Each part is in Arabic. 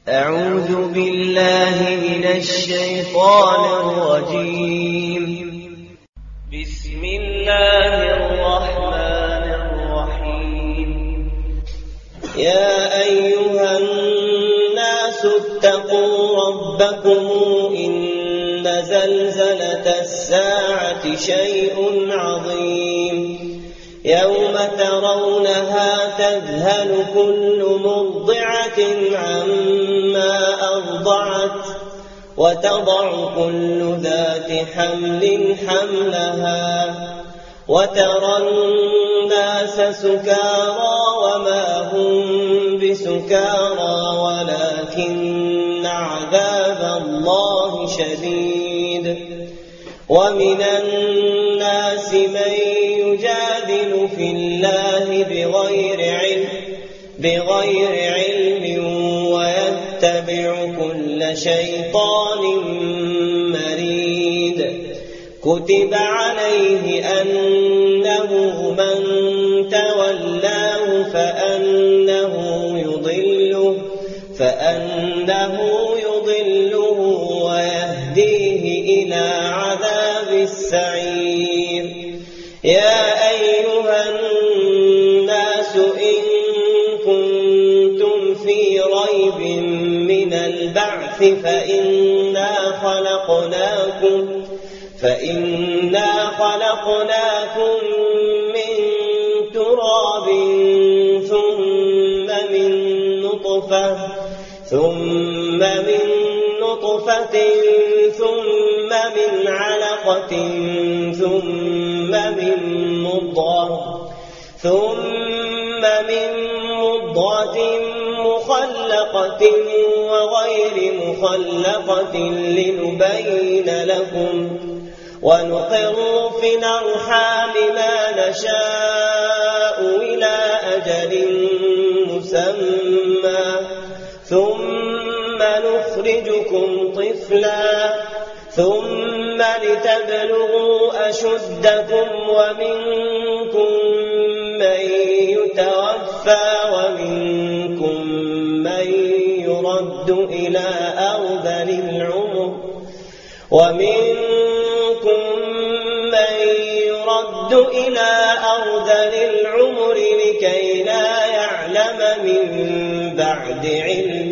أعوذ بالله من الشيطان الرجيم. بسم الله الرحمن الرحيم. يا أيها الناس اتقوا ربكم إن زلزلة الساعة شيء عظيم يوم ترونها تذهل كل مرضعة عما أرضعت وتضع كل ذات حمل حملها وترى الناس سكارى وما هم بسكارى ولكن عذاب الله شديد. ومن الناس من يجادل في الله بغير علم ويتبع كل شيطان مريد. كتب عليه أنه من تولاه فأنه يضله ويهديه إلى عذاب السعير. يا أيها الناس إن كنتم في ريب من البعث فإنا خلقناكم من تراب ثم من نطفة ثم من علقة ثم من مضغة مخلقة وغير مخلقة لنبين لكم ونقر في الأرحام ما نشاء إلى أجل مسمى ثم نخرجكم طفلا ثم لتبلغوا أشدكم ومنكم من يتوفى ومنكم من يرد إلى أرذل العمر لكي لا يعلم من بعد علم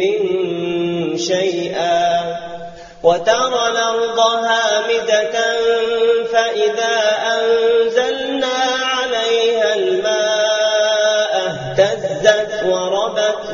شيئا. وترى الأرض هامدة فإذا أنزلنا عليها الماء اهتزت وربت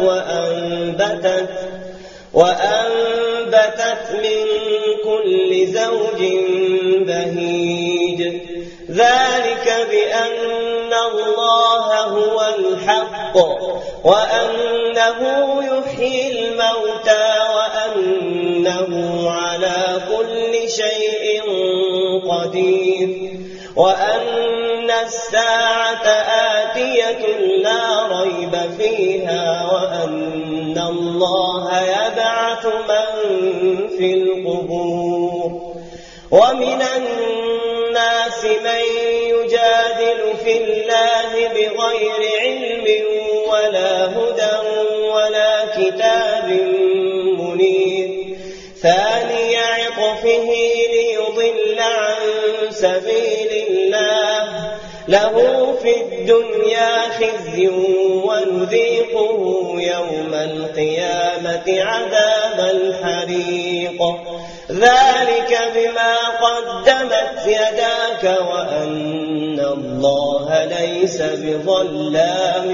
وأنبتت من كل زوج بهيج. ذلك بأن الله هو الحق وأنه يحيي الموتى وأنه على كل شيء قدير وأن الساعة آتية لا ريب فيها وأن الله يبعث من في القبور. ومن الناس من يجادل في الله بغير علم ولا هدى ولا كتاب منير. ثاني عطفه ليضل عن سبيل الله له في الدنيا خزي ونذيقه يوم القيامة عذاب الحريق. ذلك بما قدمت يداك وأن الله ليس بظلام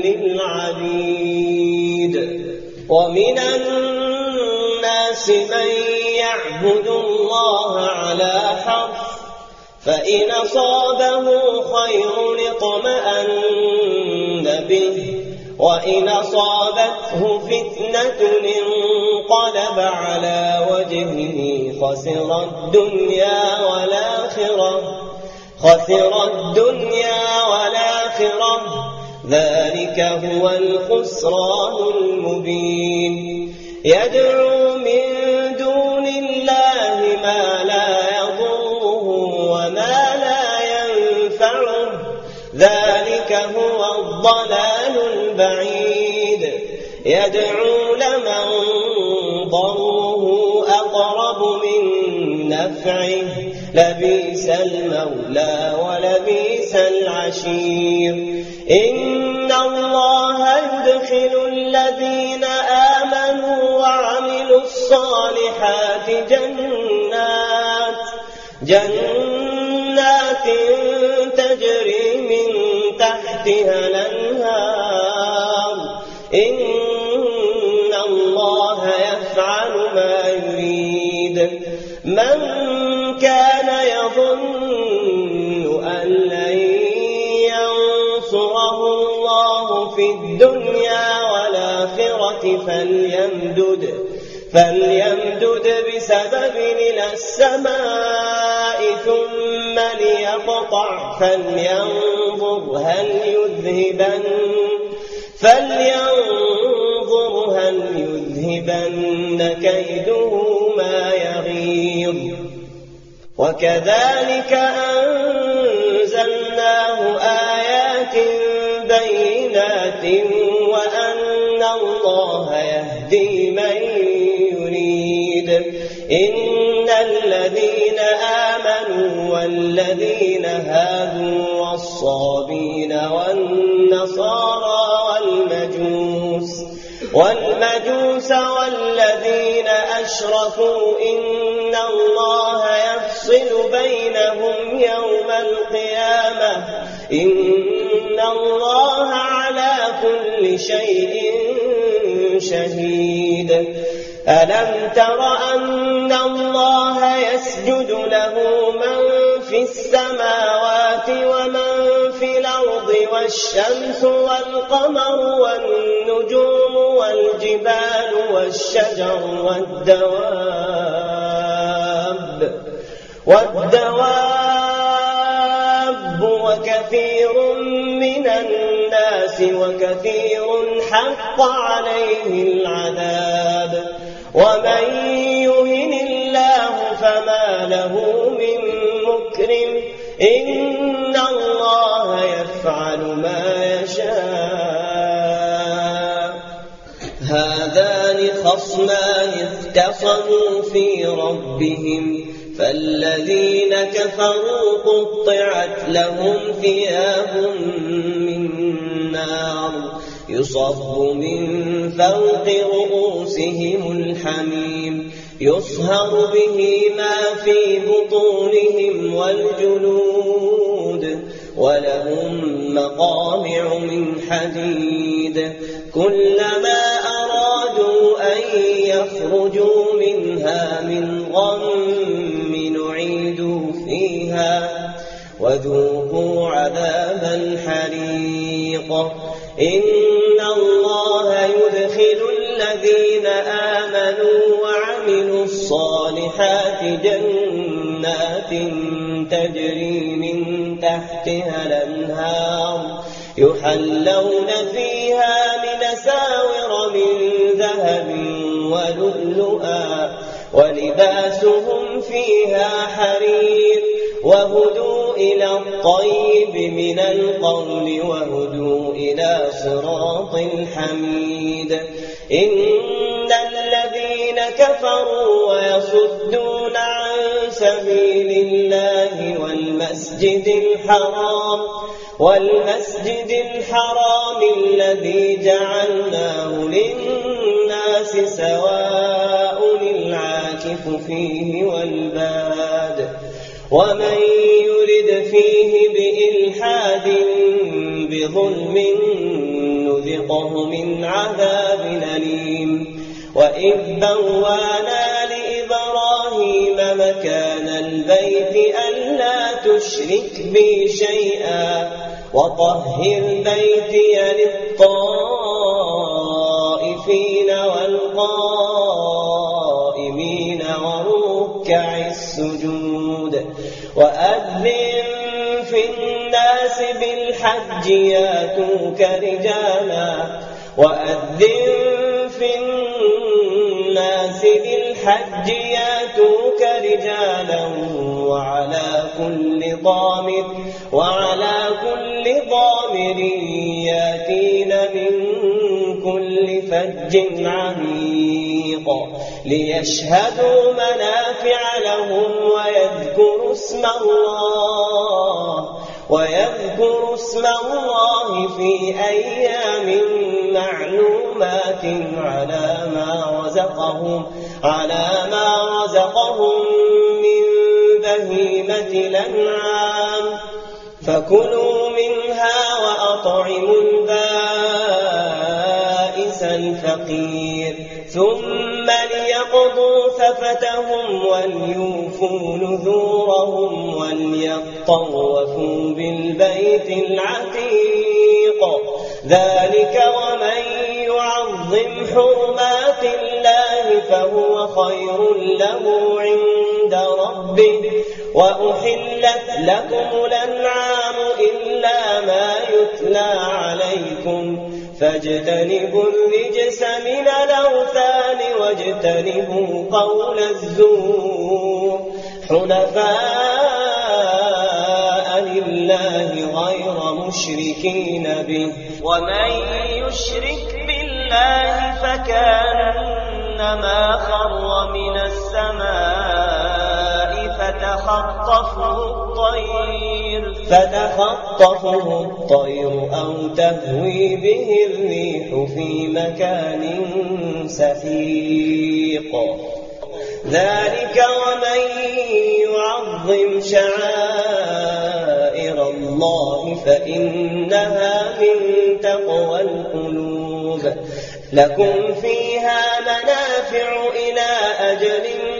للعبيد. ومن الناس من يعبد الله على حرف فإن أصابه خير اطمأن به وإن أصابته فتنة انقلب على وجهه خسر الدنيا والآخرة ذلك هو الخسران المبين. يدعو من دون الله ما لا يضره وما لا ينفعه ذلك هو الضلال البعيد. يدعو لمن نفعه لبئس المولى ولبئس العشير إن الله يدخل الذين آمنوا وعملوا الصالحات جنات تجري من تحتها الأنهار إن الله يفعل ما يريد من كان يظن أن لن ينصره الله في الدنيا والآخرة فليمدد بسبب إلى السماء ثم ليقطع فلينظر هل يذهبن كيده ما يغيظ وكذلك أنزلناه آيات بينات وأن الله يهدي من يريد إن الذين آمنوا والذين هادوا والصابين والنصارى والمجوس والذين أشركوا إن الله يفصل بينهم يوم القيامة إن الله على كل شيء شهيد ألم تر أن الله يسجد له من في السماوات ومن في الأرض والشمس والقمر والنجوم والجبال والشجر والدواب وكثير من الناس وكثير حق عليه العذاب ومن يهن الله فما له من مكرم إن الله يفعل ما يشاء هذان خصمان اختصموا في ربهم فالذين كفروا قطعت لهم ثياب من نار يصب من فوق رؤوسهم الحميم يصهر به ما في بطونهم والجلود ولهم مقامع من حديد كلما أرادوا أن يخرجوا منها من غم نعيدوا فيها وذوقوا عذاب الحريق إن الله يدخل الذين آمنوا وعملوا الصالحات جنات تجري من تحتها الأنهار يحلون فيها من أساور من ذهب ولؤلؤا ولباسهم فيها حرير وهدوا إلى الطيب من القول وهدوا إلى صراط الحميد إن الذين كفروا ويصدون عن سبيل الله والمسجد الحرام الذي جعلناه للناس سواء العاكف فيه والباد ومن يرد فيه بإلحاد بظلم نذقه من عذاب أليم وإذ بوانا لإبراهيم مكان البيت ألا تشرك بي شيئا وطهر بيتي للطائفين والقائمين وركع السجود وأذن في الناس بالحج ياتوك رجالا وعلى كل ضامر ياتين من كل فج عميق ليشهدوا منافع لهم ويذكروا اسم الله في أيام معلومات على ما رزقهم من بهيمة الأنعام فكلوا منها وأطعموا البائس الفقير ثم ليقضوا تفتهم وليوفوا نذورهم وليطوفوا بالبيت العتيق ذلك ومن يعظم حرمات الله فهو خير له عند ربه وأحلت لكم الأنعام إلا ما يتلى عليكم فاجتنبوا الرجس من الأوثان واجتنبوا قول الزور حنفاء لله غير مشركين به ومن يشرك بالله فكأنما خر من السماء فتخطفه الطير أو تهوي به الريح في مكان سحيق ذلك ومن يعظم شعائر الله فإنها من تقوى القلوب لكم فيها منافع إلى أجل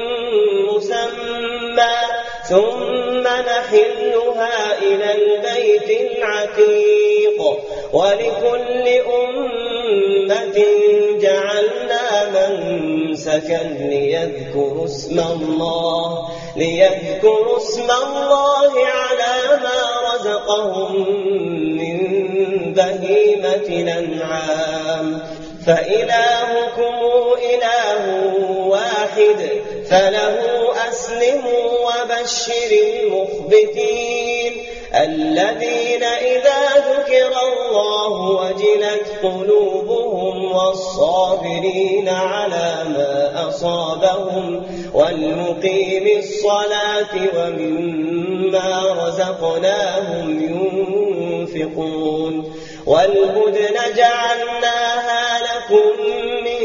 مسمى ثم نحلها إلى البيت العتيق ولكل أمة جعلنا منسكا ليذكروا اسم الله على ما رزقهم من بهيمة الأنعام فإلهكم إله واحد فله أسلموا وبشر المخبتين الذين إذا ذكر الله وجلت قلوبهم والصابرين على ما أصابهم والمقيم الصلاة ومما رزقناهم ينفقون والبدن جعلناها لكم من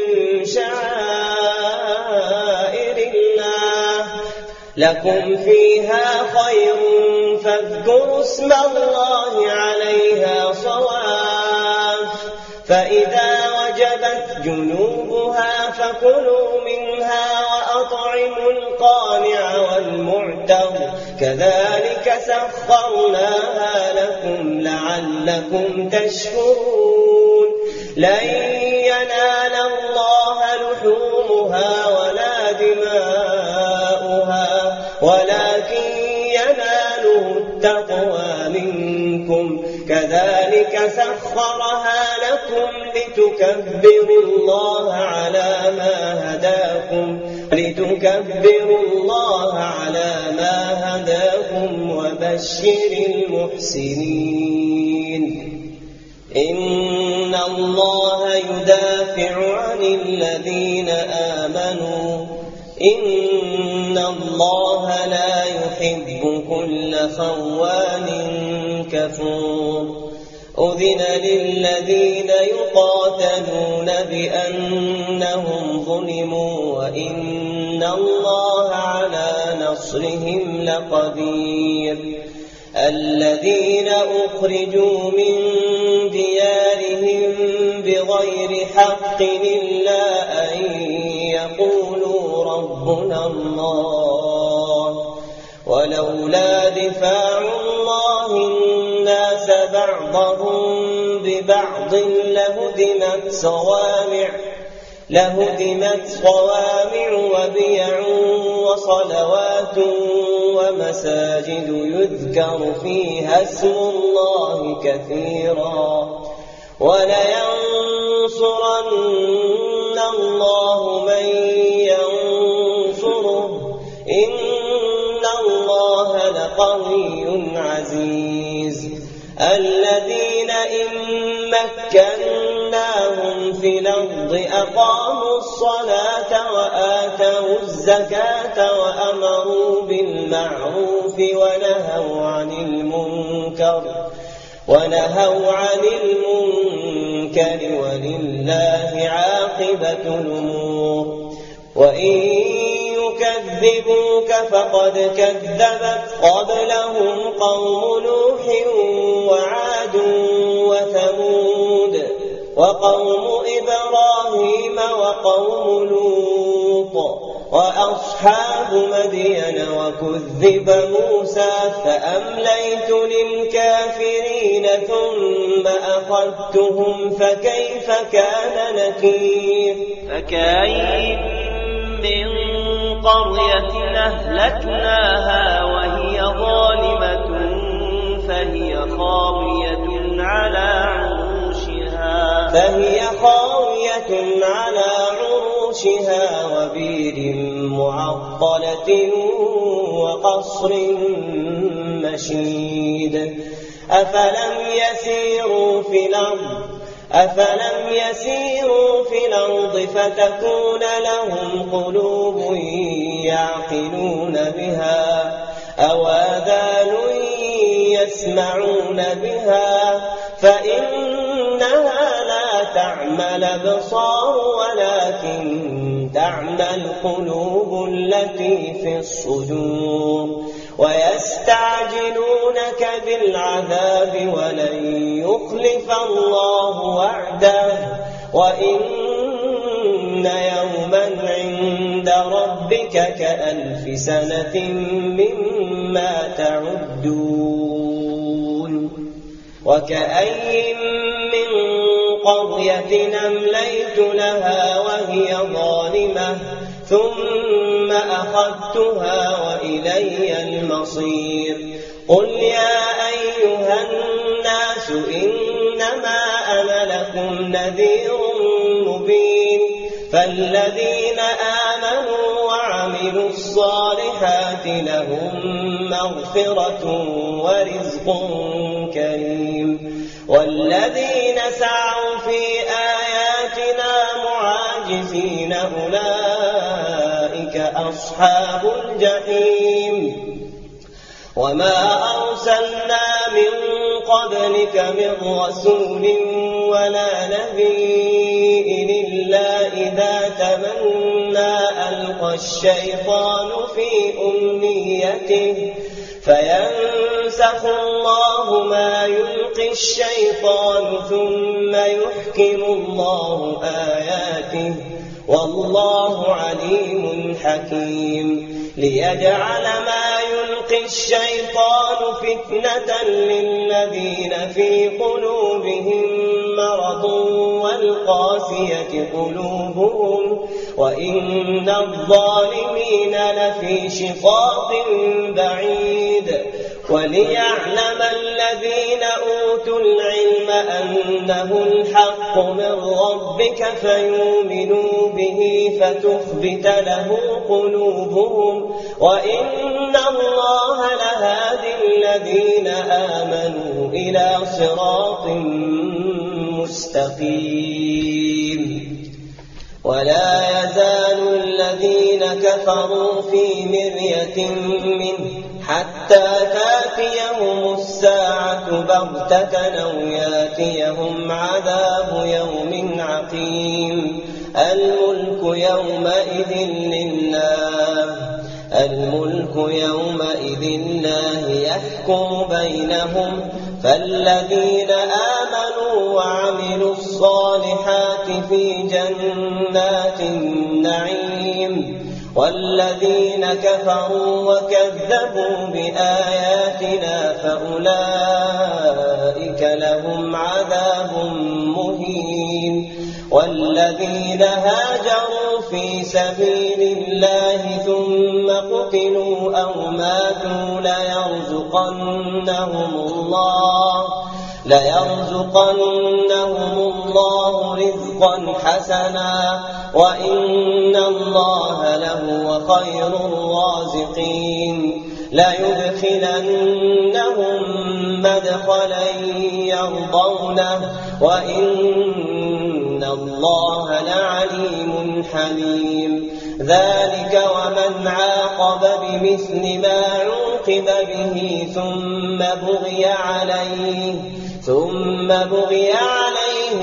شعائر الله لكم فيها خير فاذكروا اسم الله عليها صواف فإذا وجبت جنوبها فكلوا منها وأطعموا القانع والمعتر كذلك سخرناها لكم لعلكم تشكرون لن ينال الله لحومها ولا دماؤها ولكن يناله التقوى منكم كذلك سخرها لكم لتكبروا الله على ما هداكم وبشر المحسنين إن الله يدافع عن الذين آمنوا إن الله لا يحب كل خوان كفور أذن للذين يقاتلون بأنهم ظلموا وإن الله على نصرهم لقدير الذين أخرجوا من ديارهم بغير حق إلا أن يقولوا ربنا الله ولولا دفاع الله الناس بعضهم ببعض لهدمت صوامع وبيع وصلوات ومساجد يذكر فيها اسم الله كثيرا ولينصرن الله من ينصره إن الله لقوي عزيز الذين إن مكناهم في في الأرض أقاموا الصلاة وآتوا الزكاة وأمروا بالمعروف ونهوا عن المنكر ولله عاقبة الأمور. وإن يكذبوك فقد كذبت قبلهم قوم نوح وعاد وثمود وقوم إبراهيم وقوم لوط وأصحاب مدين وكذب موسى فأمليت للكافرين ثم أخذتهم فكيف كان نكير. فكأين من قرية أهلكناها وهي ظالمة فهي خاوية على عروشها وبئر معطلة وقصر مشيد. أفلم يسيروا في الأرض فتكون لهم قلوب يعقلون بها أو آذان يسمعون بها فإنها لا تعمى الأبصار ولكن تعمى القلوب التي في الصدور. ويستعجلونك بالعذاب ولن يخلف الله وعده وإن يوما عند ربك كألف سنة مما تعدون. وكأي من قرية أمليت لها وهي ظالمة ثم أخذتها وإلي المصير. قل يا أيها الناس إنما أنا لكم نذير مبين. فالذين آمنوا وعملوا الصالحات لهم مغفرة ورزق كريم. والذين سعوا في آياتنا معاجزين أولئك أصحاب الجحيم. وما أرسلنا من قبلك من رسول ولا نبي إلا إذا تمنى ألقى الشيطان في أمنيته فينسخ الله ما يلقي الشيطان ثم يحكم الله آياته والله عليم حكيم. ليجعل ما يلقي الشيطان فتنة للذين في قلوبهم مرض والقاسية قلوبهم وإن الظالمين لفي شقاق بعيد. وليعلم الذين أوتوا العلم أنه الحق من ربك فيؤمنوا به فتخبت له قلوبهم وإن الله لهادي الذين آمنوا إلى صراط مستقيم. ولا يزال الذين كفروا في مرية منه حتى تأتيهم الساعة بغتة أو يأتيهم عذاب يوم عقيم. الملك يومئذ لله يحكم بينهم فالذين آمنوا وعملوا الصالحات في جنات النعيم والذين كفروا وكذبوا بآياتنا فأولئك لهم عذاب مهين. والذين هاجروا في سبيل الله ثم قتلوا أو ماتوا ليرزقنهم الله رزقا حسنا وإن الله لهو خير الرازقين. ليدخلنهم مدخلا يرضونه وإن الله لعليم حليم. ذلك ومن عاقب بمثل ما عوقب به ثم بغي عليه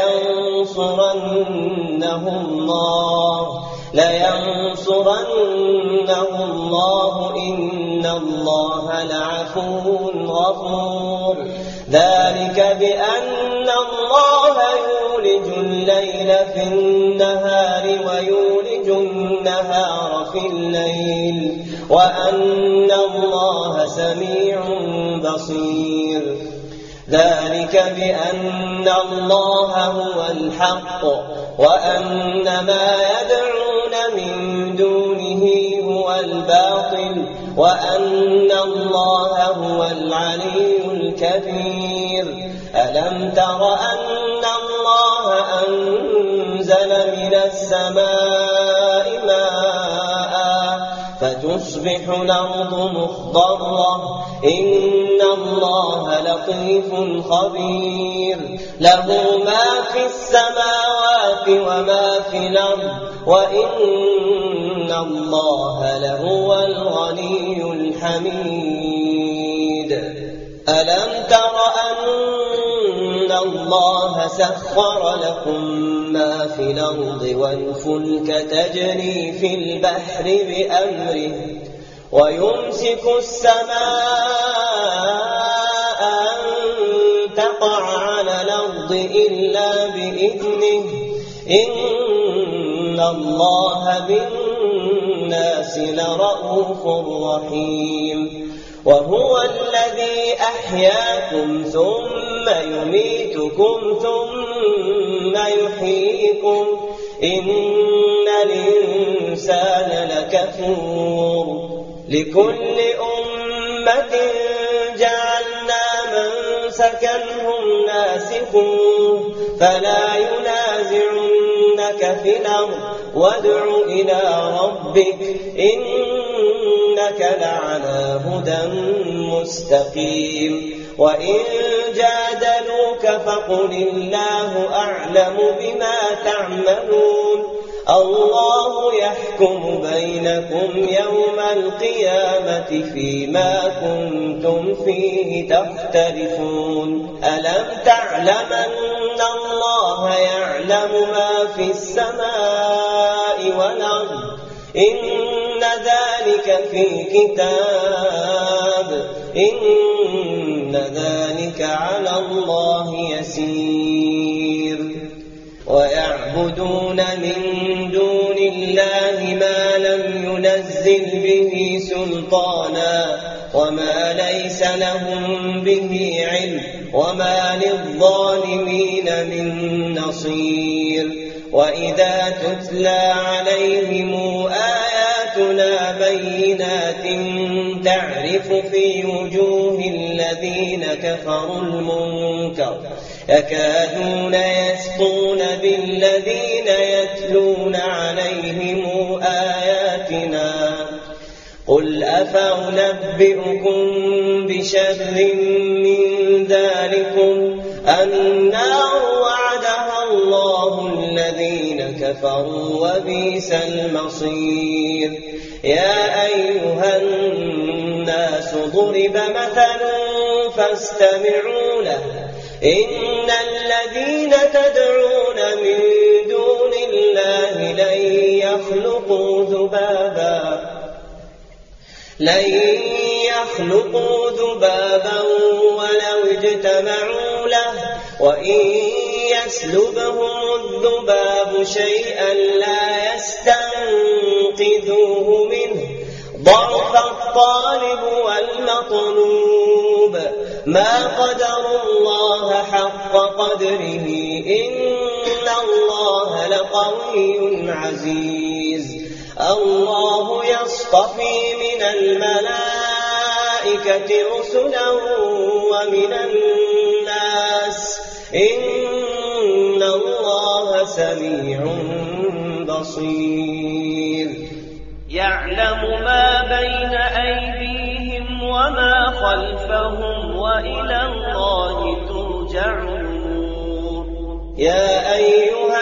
لينصرنه الله إن الله لعفو غفور. ذلك بأن الله يولج الليل في النهار ويولج النهار في الليل وأن الله سميع بصير. ذلك بأن الله هو الحق وأن ما يدعون من دونه هو الباطل وأن الله هو العلي الكبير. ألم تر أن الله أنزل من السماء ماء فتصبح الأرض مخضرة إن الله لطيف خبير. له ما في السماوات وما في الأرض وإن الله لهو الغني الحميد. ألم تر أن الله سخر لكم ما في الأرض والفلك تجري في البحر بأمره ويمسك السماء أن تقع على الأرض إلا بإذنه إن الله بالناس لرءوف رحيم. وهو الذي أحياكم ثم يميتكم ثم يحييكم إن الإنسان لكفور. لكل أمة جعلنا منسكا هم ناسكوه فلا ينازعنك في الأمر وادع إلى ربك إنك لعلى هدى مستقيم. وإن جادلوك فقل الله أعلم بما تعملون الله يحكم بينكم يوم القيامة فيما كنتم فيه تختلفون. ألم تعلم أن الله يعلم ما في السماء والأرض إن ذلك في كتاب إن ذلك على الله يسير. ويعبدون من دون الله ما لم ينزل به سلطانا وما ليس لهم به علم وما للظالمين من نصير. وإذا تتلى عليهم آياتنا بينات تعرف في وجوه الذين كفروا المنكر يكادون يسطون بالذين يتلون عليهم آياتنا قل أفأنبئكم بشر من ذلكم النار وعدها الله الذين كفروا وبئس المصير. يا أيها الناس ضرب مثل فاستمعوا له إن الذين تدعون من دون الله لن يخلقوا ذبابا ولو اجتمعوا له وإن يسلبهم الذباب شيئا لا يستنقذوه منه ضعف الطالب والمطلوب ما قدروا الله حق قدره إن الله لقوي عزيز. الله يصطفي من الملائكة رسلا ومن الناس إن الله سميع بصير. يعلم ما بين أيديهم وما خلفهم وإلى الله ترجع الأمور. يا أيها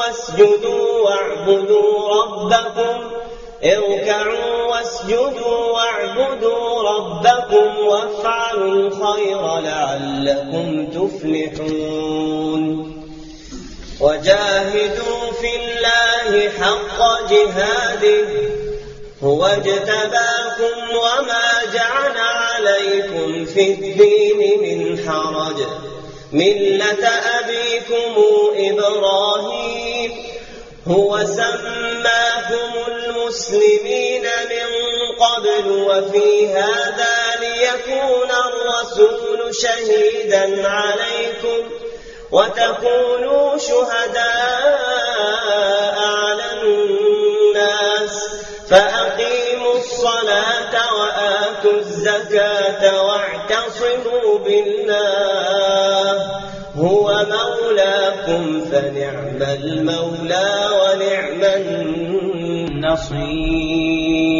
واسجدوا واعبدوا ربكم وافعلوا الخير لعلكم تفلحون وجاهدوا في الله حق جهاده هو اجتباكم وما جعل عليكم في الدين من حرج ملة أبيكم إبراهيم هو سماكم المسلمين من قبل وفي هذا ليكون الرسول شهيدا عليكم وتكونوا شهداء على الناس فأقيموا الصلاة وآتوا الزكاة واعتصموا بالله هو مولاكم فنعم المولى ونعم النصير.